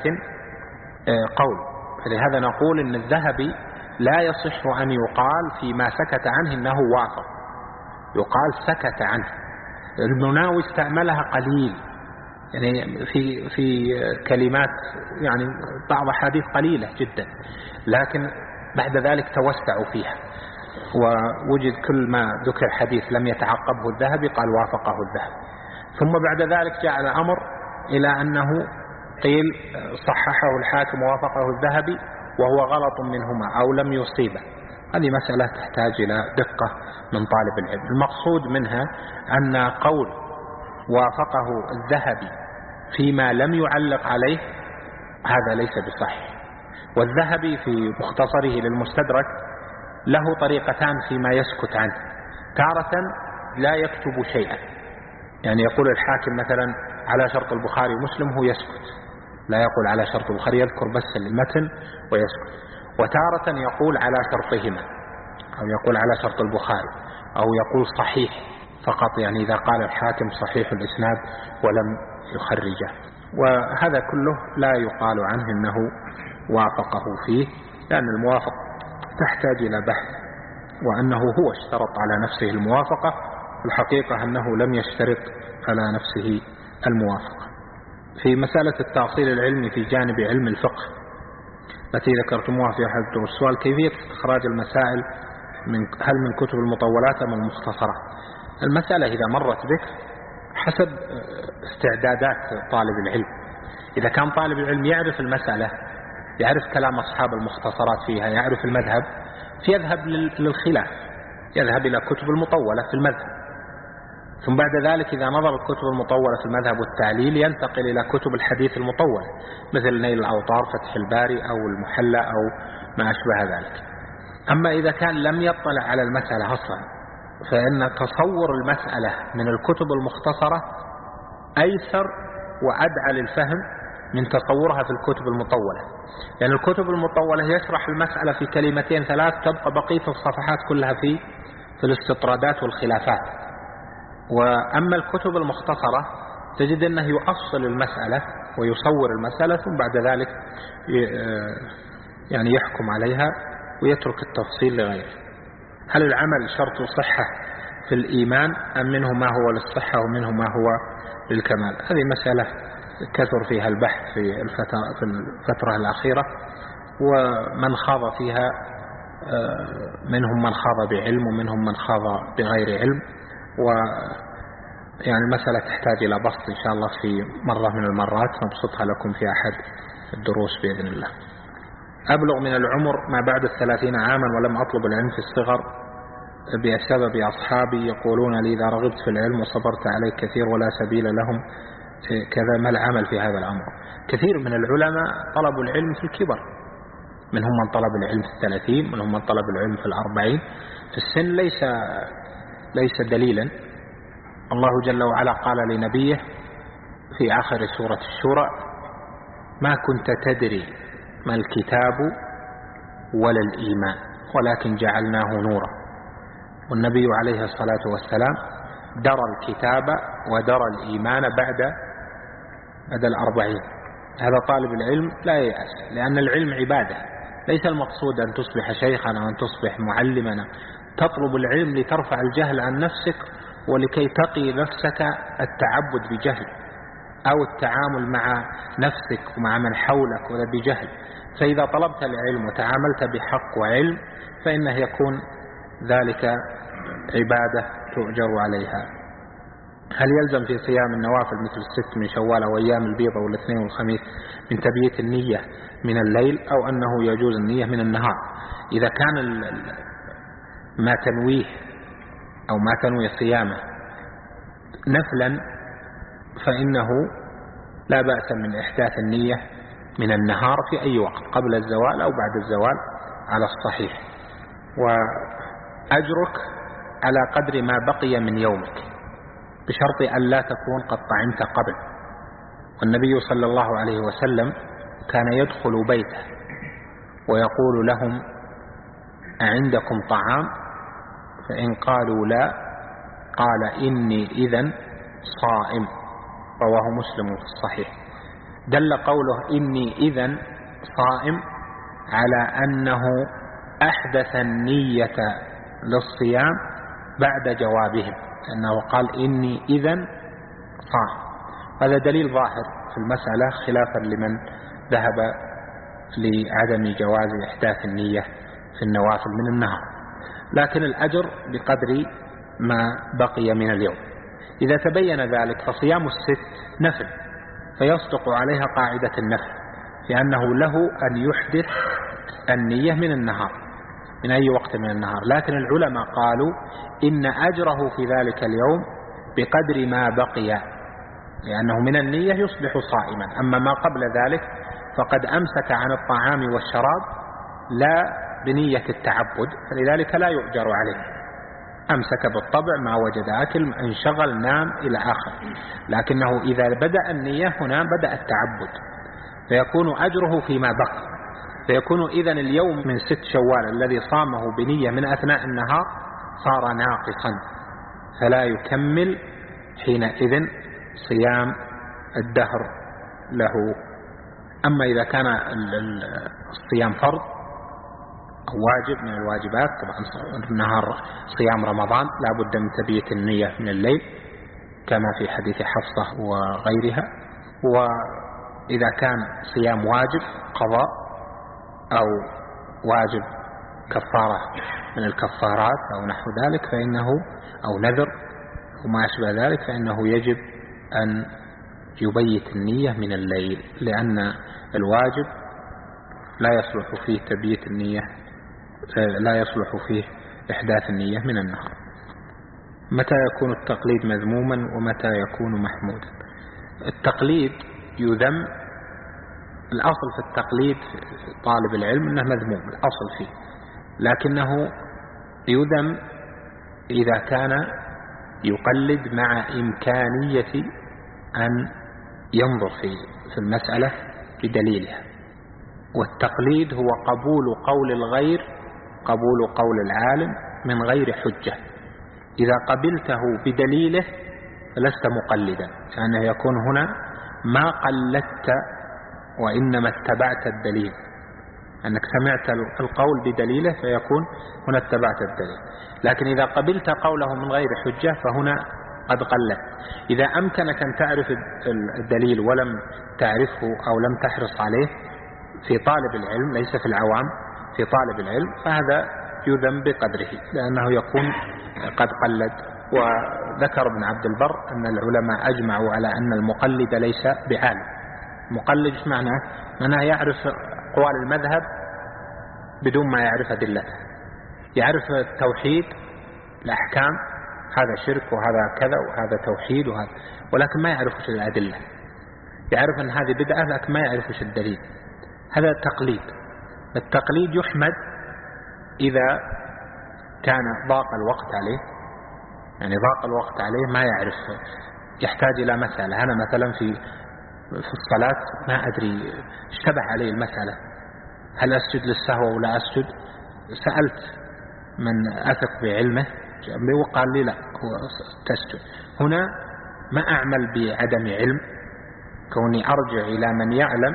قول، فلهذا نقول إن الذهبي لا يصح أن يقال فيما سكت عنه إنه وافق، يقال سكت عنه. المناوي استعملها قليل، يعني في كلمات، يعني بعض حديث قليلة جدا، لكن بعد ذلك توسعوا فيها ووجد كل ما ذكر حديث لم يتعقبه الذهبي قال وافقه الذهبي. ثم بعد ذلك جاء الأمر إلى أنه قيل صححه الحاكم ووافقه الذهبي وهو غلط منهما أو لم يصيبه. هذه مسألة تحتاج إلى دقة من طالب العلم. المقصود منها أن قول وافقه الذهبي فيما لم يعلق عليه هذا ليس بصحيح. والذهبي في مختصره للمستدرك له طريقتان فيما يسكت عنه، تارة لا يكتب شيئا، يعني يقول الحاكم مثلا على شرط البخاري ومسلم هو يسكت، لا يقول على شرط البخاري، يذكر بس المتن ويسكت. وتارة يقول على شرطهما، أو يقول على شرط البخاري، أو يقول صحيح. فقط، يعني إذا قال الحاكم صحيح الإسناد ولم يخرجه. وهذا كله لا يقال عنه أنه وافقه فيه، لأن الموافق تحتاج إلى بحث، وأنه هو اشترط على نفسه الموافقة، الحقيقة أنه لم يشترط على نفسه الموافقة. في مسألة التأصيل العلمي في جانب علم الفقه التي ذكرتموها في أحد الدروس، السؤال كيفية استخراج المسائل هل من كتب المطولات أم المختصرات؟ المسألة إذا مرت بك حسب استعدادات طالب العلم. إذا كان طالب العلم يعرف المسألة، يعرف كلام أصحاب المختصرات فيها، يعرف المذهب، فيذهب للخلاف، يذهب إلى كتب المطولة في المذهب، ثم بعد ذلك إذا نظر الكتب المطولة في المذهب والتعليل ينتقل إلى كتب الحديث المطولة مثل نيل الأوطار، فتح الباري، أو المحلى، أو ما أشبه ذلك. أما إذا كان لم يطلع على المسألة أصلا، فإن تصور المسألة من الكتب المختصرة أيسر وأدعى للفهم من تصورها في الكتب المطولة، يعني الكتب المطولة يشرح المسألة في كلمتين ثلاث، تبقى بقية الصفحات كلها في الاستطرادات والخلافات. وأما الكتب المختصرة تجد أنه يؤصل المسألة ويصور المسألة، ثم بعد ذلك يعني يحكم عليها ويترك التفصيل لغيره. هل العمل شرط صحة في الإيمان أم منه ما هو للصحة ومنه ما هو للكمال؟ هذه مسألة كثر فيها البحث في الفترة الأخيرة، ومن خاض فيها منهم من خاض بعلم ومنهم من خاض بغير علم، ويعني المسألة تحتاج إلى بسط إن شاء الله في مرة من المرات، نبسطها لكم في أحد الدروس بإذن الله. أبلغ من العمر ما بعد 30 عاما ولم أطلب العلم في الصغر بسبب أصحابي يقولون لي إذا رغبت في العلم وصبرت عليه كثير ولا سبيل لهم كذا، ما العمل في هذا الأمر؟ كثير من العلماء طلبوا العلم في الكبر، منهم من طلب العلم في 30، منهم من طلب العلم في 40. في السن ليس دليلا. الله جل وعلا قال لنبيه في آخر سورة الشورى: ما كنت تدري ما الكتاب ولا الإيمان ولكن جعلناه نورا. والنبي عليه الصلاة والسلام درى الكتاب ودرى الإيمان بعد 40. هذا طالب العلم لا ييأس، لأن العلم عبادة، ليس المقصود أن تصبح شيخا أو أن تصبح معلما. تطلب العلم لترفع الجهل عن نفسك ولكي تقي نفسك التعبد بجهل أو التعامل مع نفسك ومع من حولك ولا بجهل. فإذا طلبت العلم وتعاملت بحق وعلم فإنه يكون ذلك عبادة تؤجر عليها. هل يلزم في صيام النوافل مثل 6 من شوال وأيام البيض والاثنين والخميس من تبييت النية من الليل، أو أنه يجوز النية من النهار؟ إذا كان ما تنويه أو ما تنوي صيامه نفلا فإنه لا بأس من إحداث النية من النهار في أي وقت، قبل الزوال أو بعد الزوال على الصحيح. وأجرك على قدر ما بقي من يومك بشرط أن لا تكون قد طعمت قبل. والنبي صلى الله عليه وسلم كان يدخل بيته ويقول لهم: أعندكم طعام؟ فإن قالوا لا قال: إني إذن صائم. رواه مسلم في الصحيح. دل قوله إني إذن صائم على أنه أحدث النية للصيام بعد جوابهم، لأنه قال إني إذن صائم. هذا دليل ظاهر في المسألة خلافا لمن ذهب لعدم جواز إحداث النية في النوافل من النهار، لكن الأجر بقدر ما بقي من اليوم. إذا تبين ذلك فصيام 6 نفل، فيصدق عليها قاعدة النفل، لأنه له أن يحدث النية من النهار من أي وقت من النهار. لكن العلماء قالوا إن أجره في ذلك اليوم بقدر ما بقي، لأنه من النية يصبح صائما. أما ما قبل ذلك فقد أمسك عن الطعام والشراب لا بنية التعبد، فلذلك لا يؤجر عليه. أمسك بالطبع، ما وجد أكل، انشغل، نام إلى آخر. لكنه إذا بدأ النية هنا بدأ التعبد، فيكون أجره فيما بقي. فيكون إذن اليوم من 6 شوال الذي صامه بنية من أثناء النهار صار ناقصا، فلا يكمل حينئذ صيام الدهر له. أما إذا كان الصيام فرض أو واجب من الواجبات، طبعا النهار صيام رمضان لا بد من تبييت النية من الليل كما في حديث حفصة وغيرها. وإذا كان صيام واجب قضاء أو واجب كفارة من الكفارات أو نحو ذلك فإنه أو نذر وما أشبه ذلك فإنه يجب أن يبيت النية من الليل، لأن الواجب لا يصلح فيه تبييت النية، لا يصلح فيه إحداث النية من النهار. متى يكون التقليد مذموما ومتى يكون محمودا؟ التقليد يذم، الأصل في التقليد في طالب العلم أنه مذموم الأصل فيه، لكنه يذم إذا كان يقلد مع إمكانية أن ينظر في المسألة بدليلها. والتقليد هو قبول قول الغير، قبول قول العالم من غير حجة. إذا قبلته بدليله فلست مقلدا، لأنه يكون هنا ما قلدت وإنما اتبعت الدليل، أنك سمعت القول بدليله فيكون هنا اتبعت الدليل. لكن إذا قبلت قوله من غير حجة فهنا قد قلت. إذا أمكنك أن تعرف الدليل ولم تعرفه أو لم تحرص عليه في طالب العلم ليس في العوام، في طالب العلم، فهذا يذم بقدره لأنه يكون قد قلد. وذكر ابن عبد البر أن العلماء أجمعوا على أن المقلد ليس بعالم. مقلد ايش معناه؟ معناه يعرف أقوال المذهب بدون ما يعرف أدلته، يعرف التوحيد الأحكام، هذا شرك وهذا كذا وهذا توحيد وهذا، ولكن ما يعرف وش الأدلة، يعرف أن هذه بدعة لكن ما يعرف وش الدليل. هذا تقليد. التقليد يحمد إذا كان ضاق الوقت عليه، يعني ضاق الوقت عليه ما يعرف، يحتاج إلى مسألة. أنا مثلا في الصلاة ما أدري، اشتبه علي المسألة، هل أسجد للسهو ولا أسجد؟ سألت من أثق بعلمه وقال لي لا، هو تسجد. هنا ما أعمل بعدم علم، كوني أرجع إلى من يعلم،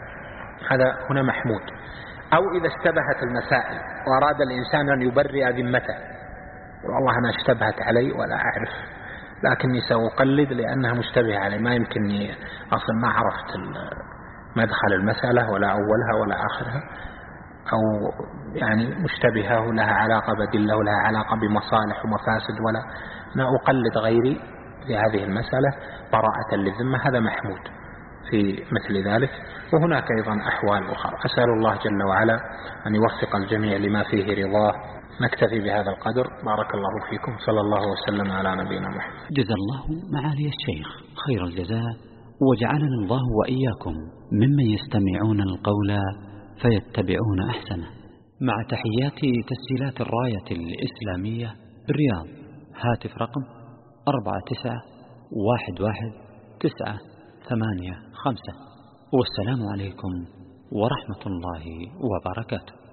هذا هنا محمود. أو إذا اشتبهت المسائل وأراد الإنسان أن يبرئ ذمته، والله أنا اشتبهت علي ولا أعرف لكني سأقلد لأنها مشتبهة علي، ما يمكنني أصلا ما عرفت مدخل المسألة ولا أولها ولا آخرها، أو يعني مشتبهة ولها علاقة بدلة ولها علاقة بمصالح ومفاسد، ولا أنا أقلد غيري في هذه المسألة براءة للذمة، هذا محمود في مثل ذلك. وهناك أيضا أحوال أخرى. أسأل الله جل وعلا أن يوفق الجميع لما فيه رضاه. نكتفي بهذا القدر. بارك الله فيكم. صلى الله وسلم على نبينا محمد. جزا الله معالي الشيخ خير الجزاء، وجعلنا الله وإياكم ممن يستمعون القول فيتبعون أحسنه. مع تحيات تسجيلات الراية الإسلامية بالرياض. هاتف رقم 49111985. والسلام عليكم ورحمة الله وبركاته.